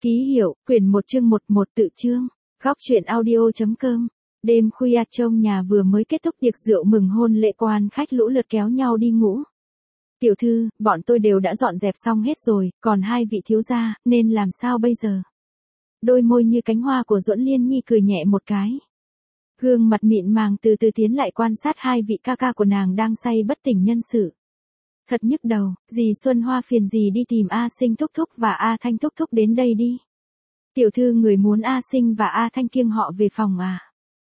Ký hiệu, quyển 1 chương 11 tự chương, góc truyện audio.com. Đêm khuya trong nhà vừa mới kết thúc tiệc rượu mừng hôn lễ, quan khách lũ lượt kéo nhau đi ngủ. Tiểu thư, bọn tôi đều đã dọn dẹp xong hết rồi, còn hai vị thiếu gia, nên làm sao bây giờ? Đôi môi như cánh hoa của Duẫn Liên Nhi cười nhẹ một cái. Gương mặt mịn màng từ từ tiến lại quan sát hai vị ca ca của nàng đang say bất tỉnh nhân sự. Thật nhức đầu, dì Xuân Hoa phiền dì đi tìm A Sinh thúc thúc và A Thanh thúc thúc đến đây đi. Tiểu thư người muốn A Sinh và A Thanh kiêng họ về phòng à?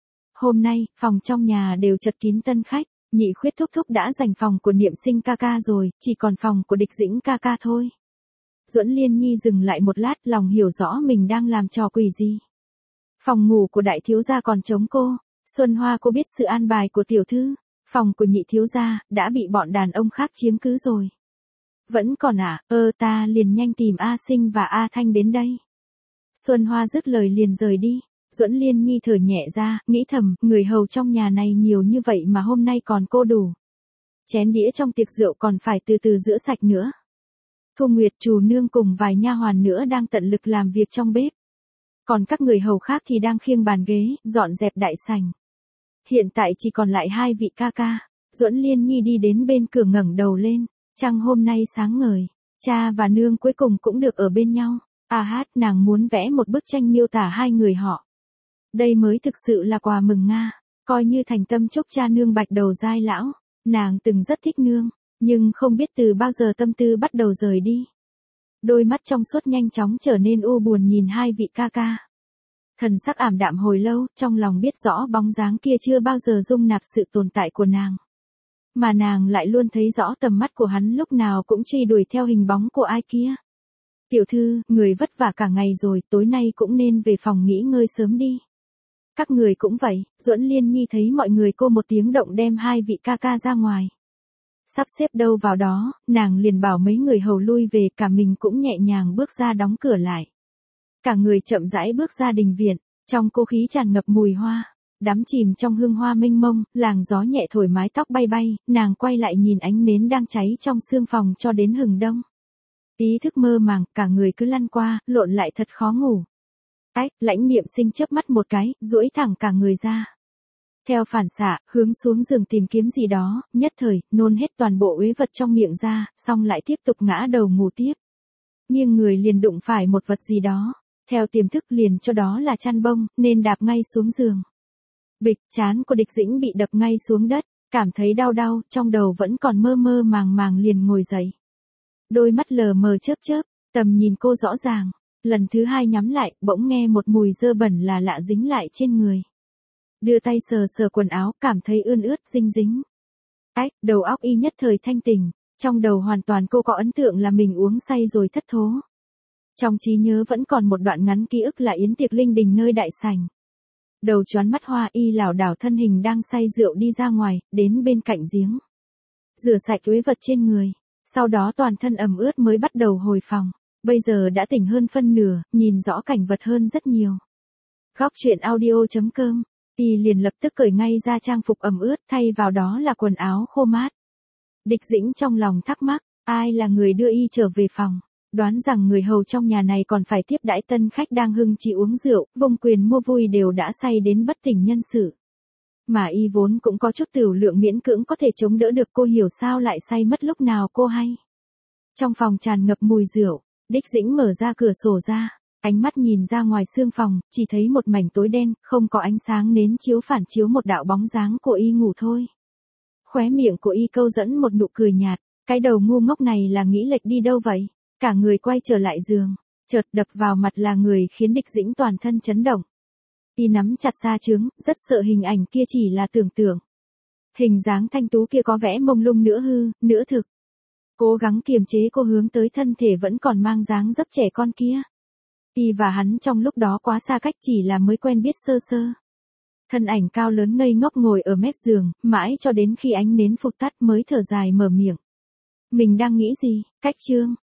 Hôm nay, phòng trong nhà đều chật kín tân khách, Nhị Khuyết thúc thúc đã giành phòng của Niệm Sinh ca ca rồi, chỉ còn phòng của Địch Dĩnh ca ca thôi. Duẫn Liên Nhi dừng lại một lát, lòng hiểu rõ mình đang làm trò quỷ gì. Phòng ngủ của đại thiếu gia còn trống cô, Xuân Hoa cô biết sự an bài của tiểu thư. Phòng của nhị thiếu gia đã bị bọn đàn ông khác chiếm cứ rồi. Vẫn còn à? Ta liền nhanh tìm A Sinh và A Thanh đến đây. Xuân Hoa dứt lời liền rời đi. Duẫn Liên Nhi thở nhẹ ra, nghĩ thầm, người hầu trong nhà này nhiều như vậy mà hôm nay còn cô đủ. Chén đĩa trong tiệc rượu còn phải từ từ rửa sạch nữa. Thu Nguyệt chủ nương cùng vài nha hoàn nữa đang tận lực làm việc trong bếp. Còn các người hầu khác thì đang khiêng bàn ghế, dọn dẹp đại sảnh. Hiện tại chỉ còn lại hai vị ca ca. Duẫn Liên Nhi đi đến bên cửa ngẩng đầu lên. Trăng hôm nay sáng ngời. Cha và nương cuối cùng cũng được ở bên nhau. Nàng muốn vẽ một bức tranh miêu tả hai người họ. Đây mới thực sự là quà mừng Nga. Coi như thành tâm chúc cha nương bạch đầu giai lão. Nàng từng rất thích nương. Nhưng không biết từ bao giờ tâm tư bắt đầu rời đi. Đôi mắt trong suốt nhanh chóng trở nên u buồn nhìn hai vị ca ca. Thần sắc ảm đạm hồi lâu, trong lòng biết rõ bóng dáng kia chưa bao giờ dung nạp sự tồn tại của nàng. Mà nàng lại luôn thấy rõ tầm mắt của hắn lúc nào cũng truy đuổi theo hình bóng của ai kia. Tiểu thư, người vất vả cả ngày rồi, tối nay cũng nên về phòng nghỉ ngơi sớm đi. Các người cũng vậy, Duẫn Liên Nhi thấy mọi người cô một tiếng động đem hai vị ca ca ra ngoài. Sắp xếp đâu vào đó, nàng liền bảo mấy người hầu lui về, cả mình cũng nhẹ nhàng bước ra đóng cửa lại. Cả người chậm rãi bước ra đình viện, trong cô khí tràn ngập mùi hoa, đắm chìm trong hương hoa mênh mông, làng gió nhẹ thổi mái tóc bay bay, nàng quay lại nhìn ánh nến đang cháy trong sương phòng cho đến hừng đông. Ý thức mơ màng, cả người cứ lăn qua, lộn lại thật khó ngủ. Lãnh Niệm Sinh chớp mắt một cái, duỗi thẳng cả người ra. Theo phản xạ, hướng xuống giường tìm kiếm gì đó, nhất thời, nôn hết toàn bộ uế vật trong miệng ra, xong lại tiếp tục ngã đầu ngủ tiếp. Nhưng người liền đụng phải một vật gì đó. Theo tiềm thức liền cho đó là chăn bông, nên đạp ngay xuống giường. Bịch, trán của Địch Dĩnh bị đập ngay xuống đất, cảm thấy đau đau, trong đầu vẫn còn mơ mơ màng màng liền ngồi dậy. Đôi mắt lờ mờ chớp chớp, tầm nhìn cô rõ ràng, lần thứ hai nhắm lại, bỗng nghe một mùi dơ bẩn là lạ dính lại trên người. Đưa tay sờ sờ quần áo, cảm thấy ươn ướt dinh dính. Đầu óc y nhất thời thanh tỉnh, trong đầu hoàn toàn cô có ấn tượng là mình uống say rồi thất thố. Trong trí nhớ vẫn còn một đoạn ngắn ký ức là yến tiệc linh đình nơi đại sảnh. Đầu choáng mắt hoa, y lảo đảo thân hình đang say rượu đi ra ngoài, đến bên cạnh giếng. Rửa sạch uế vật trên người, sau đó toàn thân ẩm ướt mới bắt đầu hồi phòng. Bây giờ đã tỉnh hơn phân nửa, nhìn rõ cảnh vật hơn rất nhiều. Góc truyện audio.com, y liền lập tức cởi ngay ra trang phục ẩm ướt, thay vào đó là quần áo khô mát. Địch Dĩnh trong lòng thắc mắc, ai là người đưa y trở về phòng? Đoán rằng người hầu trong nhà này còn phải tiếp đãi tân khách đang hưng trí uống rượu, vung quyền mua vui đều đã say đến bất tỉnh nhân sự. Mà y vốn cũng có chút tiểu lượng miễn cưỡng có thể chống đỡ được, cô hiểu sao lại say mất lúc nào cô hay. Trong phòng tràn ngập mùi rượu, Địch Dĩnh mở ra cửa sổ ra, ánh mắt nhìn ra ngoài sương phòng, chỉ thấy một mảnh tối đen, không có ánh sáng nến chiếu phản chiếu một đạo bóng dáng của y ngủ thôi. Khóe miệng của y câu dẫn một nụ cười nhạt, cái đầu ngu ngốc này là nghĩ lệch đi đâu vậy? Cả người quay trở lại giường, chợt đập vào mặt là người khiến Địch Dĩnh toàn thân chấn động. Y nắm chặt sa trướng, rất sợ hình ảnh kia chỉ là tưởng tượng. Hình dáng thanh tú kia có vẻ mông lung nửa hư, nửa thực. Cố gắng kiềm chế cô hướng tới thân thể vẫn còn mang dáng dấp trẻ con kia. Y và hắn trong lúc đó quá xa cách, chỉ là mới quen biết sơ sơ. Thân ảnh cao lớn ngây ngốc ngồi ở mép giường, mãi cho đến khi ánh nến phụt tắt mới thở dài mở miệng. Mình đang nghĩ gì? Cách chương.